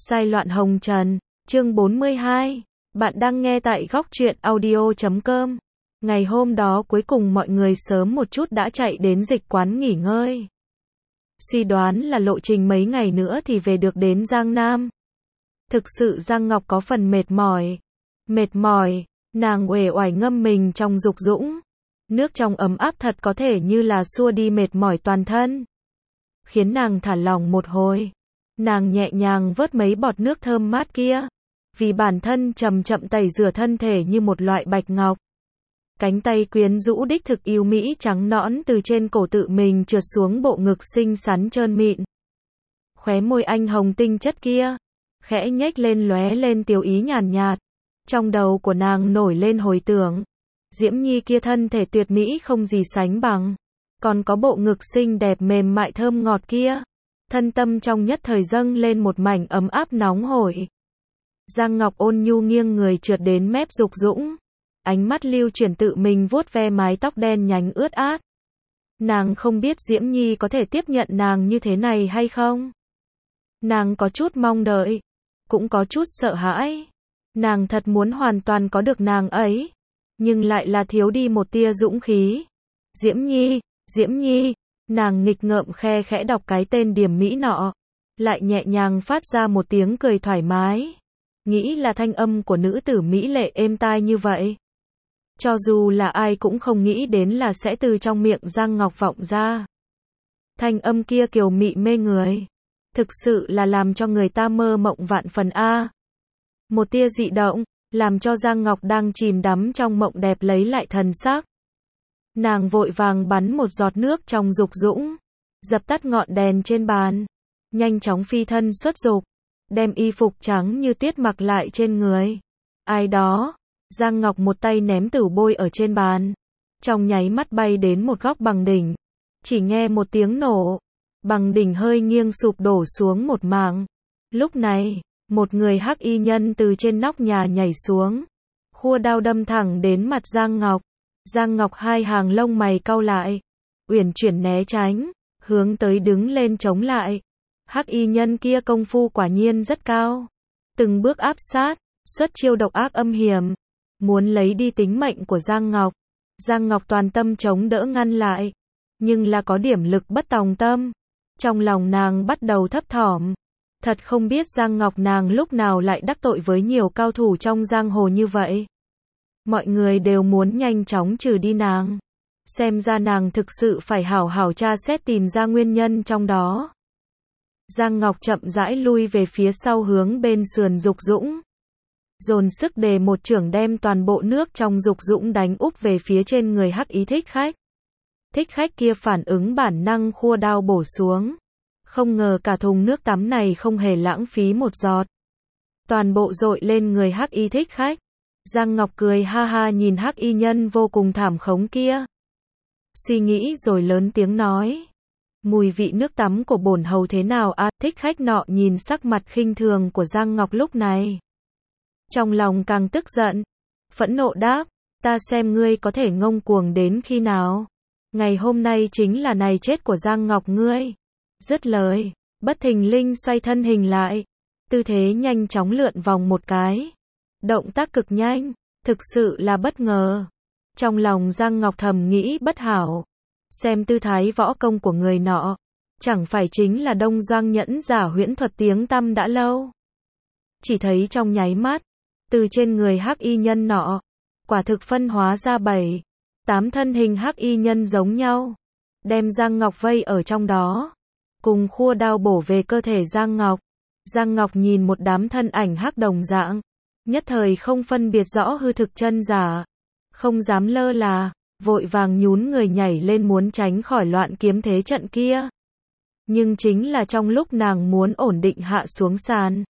Sai loạn hồng trần, chương 42. Bạn đang nghe tại góc truyện audio.com. Ngày hôm đó cuối cùng mọi người sớm một chút đã chạy đến dịch quán nghỉ ngơi. Suy đoán là lộ trình mấy ngày nữa thì về được đến Giang Nam. Thực sự Giang Ngọc có phần mệt mỏi. Nàng uể oải ngâm mình trong dục dũng. Nước trong ấm áp thật có thể như là xua đi mệt mỏi toàn thân. Khiến nàng thả lỏng một hồi. Nàng nhẹ nhàng vớt mấy bọt nước thơm mát kia. Vì bản thân chậm chậm tẩy rửa thân thể như một loại bạch ngọc. Cánh tay quyến rũ đích thực yêu mỹ trắng nõn từ trên cổ tự mình trượt xuống bộ ngực xinh xắn trơn mịn. Khóe môi anh hồng tinh chất kia, khẽ nhếch lên lóe lên tiêu ý nhàn nhạt. Trong đầu của nàng nổi lên hồi tưởng. Diễm Nhi kia thân thể tuyệt mỹ không gì sánh bằng. Còn có bộ ngực xinh đẹp mềm mại thơm ngọt kia. Thân tâm trong nhất thời dâng lên một mảnh ấm áp nóng hổi. Giang Ngọc ôn nhu nghiêng người trượt đến mép dục dũng. Ánh mắt lưu chuyển tự mình vuốt ve mái tóc đen nhánh ướt át. Nàng không biết Diễm Nhi có thể tiếp nhận nàng như thế này hay không. Nàng có chút mong đợi, cũng có chút sợ hãi. Nàng thật muốn hoàn toàn có được nàng ấy, nhưng lại là thiếu đi một tia dũng khí. Diễm Nhi, nàng nghịch ngợm khe khẽ đọc cái tên điểm mỹ nọ, lại nhẹ nhàng phát ra một tiếng cười thoải mái. Nghĩ là thanh âm của nữ tử mỹ lệ êm tai như vậy. Cho dù là ai cũng không nghĩ đến là sẽ từ trong miệng Giang Ngọc vọng ra. Thanh âm kia kiều mị mê người. Thực sự là làm cho người ta mơ mộng vạn phần a. Một tia dị động, làm cho Giang Ngọc đang chìm đắm trong mộng đẹp lấy lại thần sắc. Nàng vội vàng bắn một giọt nước trong dục dũng, dập tắt ngọn đèn trên bàn, nhanh chóng phi thân xuất dục, đem y phục trắng như tuyết mặc lại trên người. Ai đó, Giang Ngọc một tay ném tửu bôi ở trên bàn, trong nháy mắt bay đến một góc bằng đỉnh, chỉ nghe một tiếng nổ, bằng đỉnh hơi nghiêng sụp đổ xuống một mảng. Lúc này, một người hắc y nhân từ trên nóc nhà nhảy xuống, khua đao đâm thẳng đến mặt Giang Ngọc. Giang Ngọc hai hàng lông mày cau lại, uyển chuyển né tránh, hướng tới đứng lên chống lại. Hắc y nhân kia công phu quả nhiên rất cao, từng bước áp sát, xuất chiêu độc ác âm hiểm, muốn lấy đi tính mệnh của Giang Ngọc. Giang Ngọc toàn tâm chống đỡ ngăn lại, nhưng là có điểm lực bất tòng tâm. Trong lòng nàng bắt đầu thấp thỏm, thật không biết Giang Ngọc nàng lúc nào lại đắc tội với nhiều cao thủ trong giang hồ như vậy. Mọi người đều muốn nhanh chóng trừ đi nàng. Xem ra nàng thực sự phải hảo hảo tra xét tìm ra nguyên nhân trong đó. Giang Ngọc chậm rãi lui về phía sau hướng bên sườn dục dũng. Dồn sức đề một chưởng đem toàn bộ nước trong dục dũng đánh úp về phía trên người hắc ý thích khách. Thích khách kia phản ứng bản năng khua đao bổ xuống. Không ngờ cả thùng nước tắm này không hề lãng phí một giọt. Toàn bộ dội lên người hắc y thích khách. Giang Ngọc cười ha ha nhìn hắc y nhân vô cùng thảm khống kia. Suy nghĩ rồi lớn tiếng nói. Mùi vị nước tắm của bổn hầu thế nào à? Thích khách nọ nhìn sắc mặt khinh thường của Giang Ngọc lúc này. Trong lòng càng tức giận. Phẫn nộ đáp. Ta xem ngươi có thể ngông cuồng đến khi nào. Ngày hôm nay chính là ngày chết của Giang Ngọc ngươi. Dứt lời, bất thình lình xoay thân hình lại. Tư thế nhanh chóng lượn vòng một cái. Động tác cực nhanh, thực sự là bất ngờ. Trong lòng Giang Ngọc thầm nghĩ bất hảo. Xem tư thái võ công của người nọ, chẳng phải chính là Đông Doanh nhẫn giả huyễn thuật tiếng tăm đã lâu. Chỉ thấy trong nháy mắt, từ trên người hắc y nhân nọ, quả thực phân hóa ra 7-8 thân hình hắc y nhân giống nhau, đem Giang Ngọc vây ở trong đó, cùng khua đao bổ về cơ thể Giang Ngọc. Giang Ngọc nhìn một đám thân ảnh hắc đồng dạng, nhất thời không phân biệt rõ hư thực chân giả, không dám lơ là, vội vàng nhún người nhảy lên muốn tránh khỏi loạn kiếm thế trận kia. Nhưng chính là trong lúc nàng muốn ổn định hạ xuống sàn,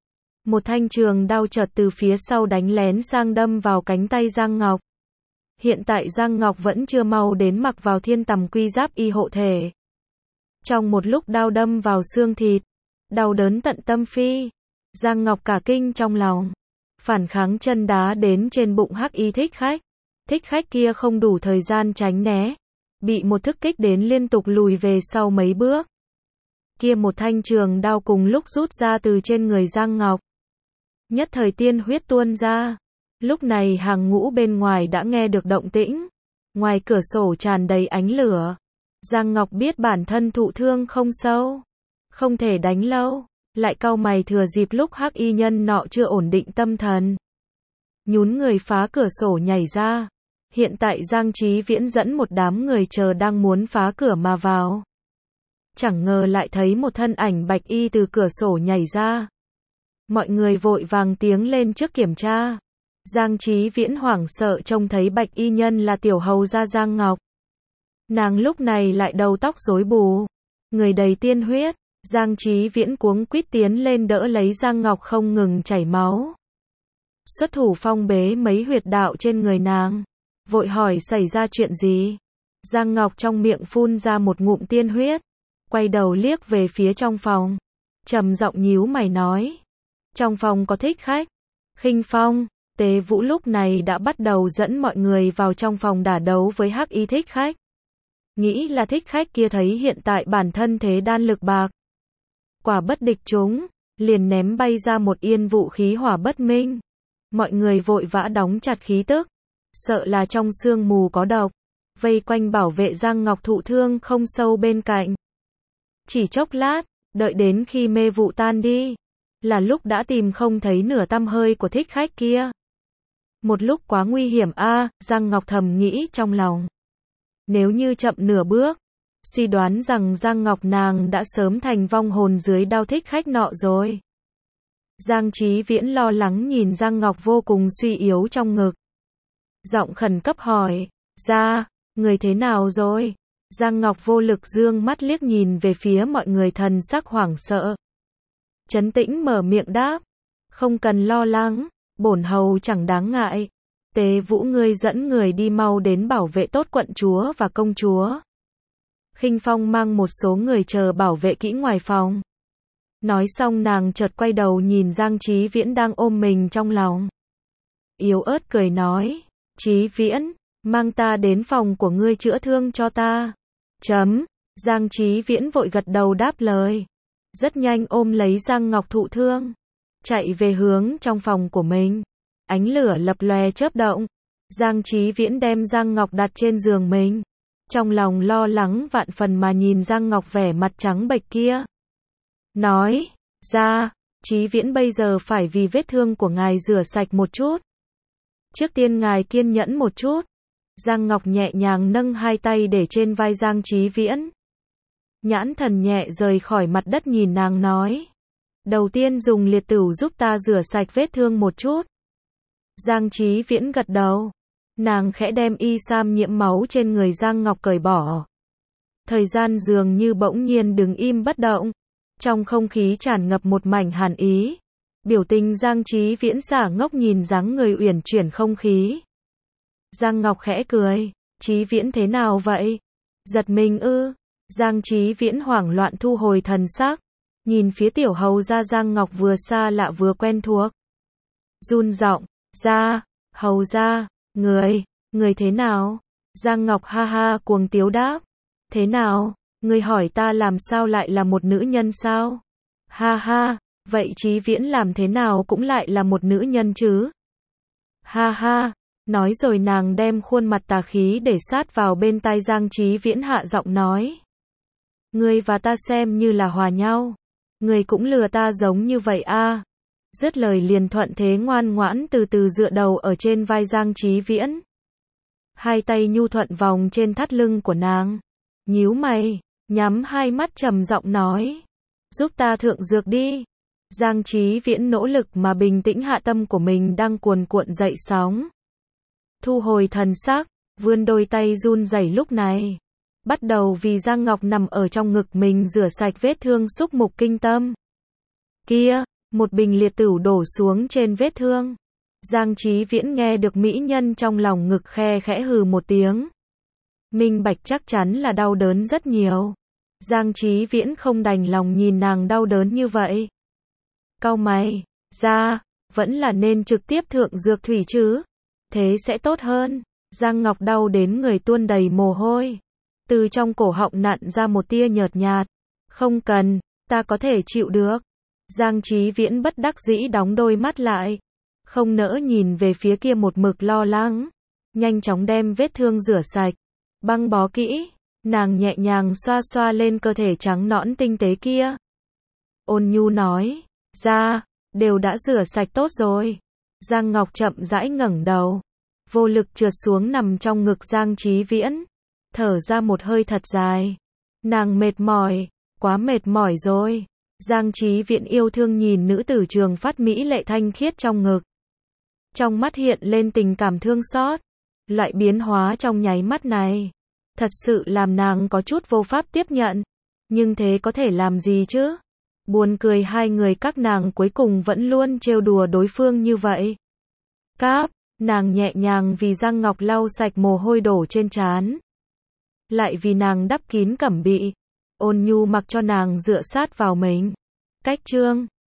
một thanh trường đao chợt từ phía sau đánh lén sang đâm vào cánh tay Giang Ngọc. Hiện tại Giang Ngọc vẫn chưa mau đến mặc vào thiên tầm quy giáp y hộ thể. Trong một lúc đao đâm vào xương thịt, đau đớn tận tâm phi, Giang Ngọc cả kinh trong lòng, phản kháng chân đá đến trên bụng hắc y thích khách. Thích khách kia không đủ thời gian tránh né, bị một thức kích đến liên tục lùi về sau mấy bước. Kia một thanh trường đao cùng lúc rút ra từ trên người Giang Ngọc. Nhất thời tiên huyết tuôn ra. Lúc này hàng ngũ bên ngoài đã nghe được động tĩnh. Ngoài cửa sổ tràn đầy ánh lửa. Giang Ngọc biết bản thân thụ thương không sâu. Không thể đánh lâu. Lại cau mày thừa dịp lúc hắc y nhân nọ chưa ổn định tâm thần. Nhún người phá cửa sổ nhảy ra. Hiện tại Giang Chí Viễn dẫn một đám người chờ đang muốn phá cửa mà vào. Chẳng ngờ lại thấy một thân ảnh bạch y từ cửa sổ nhảy ra. Mọi người vội vàng tiến lên trước kiểm tra. Giang Chí Viễn hoảng sợ trông thấy bạch y nhân là tiểu hầu gia Giang Ngọc. Nàng lúc này lại đầu tóc rối bù, người đầy tiên huyết. Giang Chí Viễn cuống quýt tiến lên đỡ lấy Giang Ngọc không ngừng chảy máu. Xuất thủ phong bế mấy huyệt đạo trên người nàng. Vội hỏi xảy ra chuyện gì. Giang Ngọc trong miệng phun ra một ngụm tiên huyết. Quay đầu liếc về phía trong phòng. Trầm giọng nhíu mày nói. Trong phòng có thích khách. Khinh Phong, Tế Vũ lúc này đã bắt đầu dẫn mọi người vào trong phòng đả đấu với hắc y thích khách. Nghĩ là thích khách kia thấy hiện tại bản thân thế đan lực bạc. Quả bất địch chúng, liền ném bay ra một yên vụ khí hỏa bất minh. Mọi người vội vã đóng chặt khí tức. Sợ là trong sương mù có độc. Vây quanh bảo vệ Giang Ngọc thụ thương không sâu bên cạnh. Chỉ chốc lát, đợi đến khi mê vụ tan đi. Là lúc đã tìm không thấy nửa tăm hơi của thích khách kia. Một lúc quá nguy hiểm a, Giang Ngọc thầm nghĩ trong lòng. Nếu như chậm nửa bước, suy đoán rằng Giang Ngọc nàng đã sớm thành vong hồn dưới đao thích khách nọ rồi. Giang Chí Viễn lo lắng nhìn Giang Ngọc vô cùng suy yếu trong ngực. Giọng khẩn cấp hỏi, ra, người thế nào rồi? Giang Ngọc vô lực dương mắt liếc nhìn về phía mọi người thần sắc hoảng sợ. Trấn tĩnh mở miệng đáp, không cần lo lắng, bổn hầu chẳng đáng ngại. Tế Vũ ngươi dẫn người đi mau đến bảo vệ tốt quận chúa và công chúa. Khinh Phong mang một số người chờ bảo vệ kỹ ngoài phòng. Nói xong nàng chợt quay đầu nhìn Giang Chí Viễn đang ôm mình trong lòng. Yếu ớt cười nói, Chí Viễn, mang ta đến phòng của ngươi chữa thương cho ta. Giang Chí Viễn vội gật đầu đáp lời. Rất nhanh ôm lấy Giang Ngọc thụ thương. Chạy về hướng trong phòng của mình. Ánh lửa lập lòe chớp động. Giang Chí Viễn đem Giang Ngọc đặt trên giường mình. Trong lòng lo lắng vạn phần mà nhìn Giang Ngọc vẻ mặt trắng bệch kia. Nói, ra, Chí Viễn bây giờ phải vì vết thương của ngài rửa sạch một chút. Trước tiên ngài kiên nhẫn một chút. Giang Ngọc nhẹ nhàng nâng hai tay để trên vai Giang Chí Viễn. Nhãn thần nhẹ rời khỏi mặt đất nhìn nàng nói. Đầu tiên dùng liệt tửu giúp ta rửa sạch vết thương một chút. Giang Chí Viễn gật đầu. Nàng khẽ đem y sam nhiễm máu trên người Giang Ngọc cởi bỏ. Thời gian dường như bỗng nhiên đứng im bất động. Trong không khí tràn ngập một mảnh hàn ý. Biểu tình Giang Chí Viễn xả ngốc nhìn dáng người uyển chuyển không khí. Giang Ngọc khẽ cười. Chí Viễn thế nào vậy? Giật mình ư? Giang Chí Viễn hoảng loạn thu hồi thần sắc. Nhìn phía tiểu hầu gia Giang Ngọc vừa xa lạ vừa quen thuộc. Run giọng, ra, hầu gia, người thế nào? Giang Ngọc ha ha cuồng tiếu đáp. Thế nào? Người hỏi ta làm sao lại là một nữ nhân sao? Ha ha, vậy Chí Viễn làm thế nào cũng lại là một nữ nhân chứ? Ha ha, nói rồi nàng đem khuôn mặt tà khí để sát vào bên tai Giang Chí Viễn hạ giọng nói. Ngươi và ta xem như là hòa nhau. Ngươi cũng lừa ta giống như vậy a. Dứt lời liền thuận thế ngoan ngoãn từ từ dựa đầu ở trên vai Giang Chí Viễn. Hai tay nhu thuận vòng trên thắt lưng của nàng. Nhíu mày, nhắm hai mắt trầm giọng nói. Giúp ta thượng dược đi. Giang Chí Viễn nỗ lực mà bình tĩnh hạ tâm của mình đang cuồn cuộn dậy sóng. Thu hồi thần sắc, vươn đôi tay run rẩy lúc này. Bắt đầu vì Giang Ngọc nằm ở trong ngực mình rửa sạch vết thương xúc mục kinh tâm. Kia, một bình liệt tửu đổ xuống trên vết thương. Giang Chí Viễn nghe được mỹ nhân trong lòng ngực khe khẽ hừ một tiếng. Minh bạch chắc chắn là đau đớn rất nhiều. Giang Chí Viễn không đành lòng nhìn nàng đau đớn như vậy. Cau mày, ra, vẫn là nên trực tiếp thượng dược thủy chứ. Thế sẽ tốt hơn. Giang Ngọc đau đến người tuôn đầy mồ hôi. Từ trong cổ họng nặn ra một tia nhợt nhạt. Không cần, Ta có thể chịu được. Giang Chí Viễn bất đắc dĩ đóng đôi mắt lại. Không nỡ nhìn về phía kia một mực lo lắng. Nhanh chóng đem vết thương rửa sạch. Băng bó kỹ. Nàng nhẹ nhàng xoa xoa lên cơ thể trắng nõn tinh tế kia. Ôn nhu nói. Ra, đều đã rửa sạch tốt rồi. Giang Ngọc chậm rãi ngẩng đầu. Vô lực trượt xuống nằm trong ngực Giang Chí Viễn. Thở ra một hơi thật dài. Nàng mệt mỏi, quá mệt mỏi rồi. Giang Chí Viễn yêu thương nhìn nữ tử trường phát mỹ lệ thanh khiết trong ngực. Trong mắt hiện lên tình cảm thương xót. Loại biến hóa trong nháy mắt này. Thật sự làm nàng có chút vô pháp tiếp nhận. Nhưng thế có thể làm gì chứ? Buồn cười hai người các nàng cuối cùng vẫn luôn trêu đùa đối phương như vậy. Cáp, nàng nhẹ nhàng vì Giang Ngọc lau sạch mồ hôi đổ trên trán. Lại vì nàng đắp kín cẩm bị. Ôn nhu mặc cho nàng dựa sát vào mình. Cách chương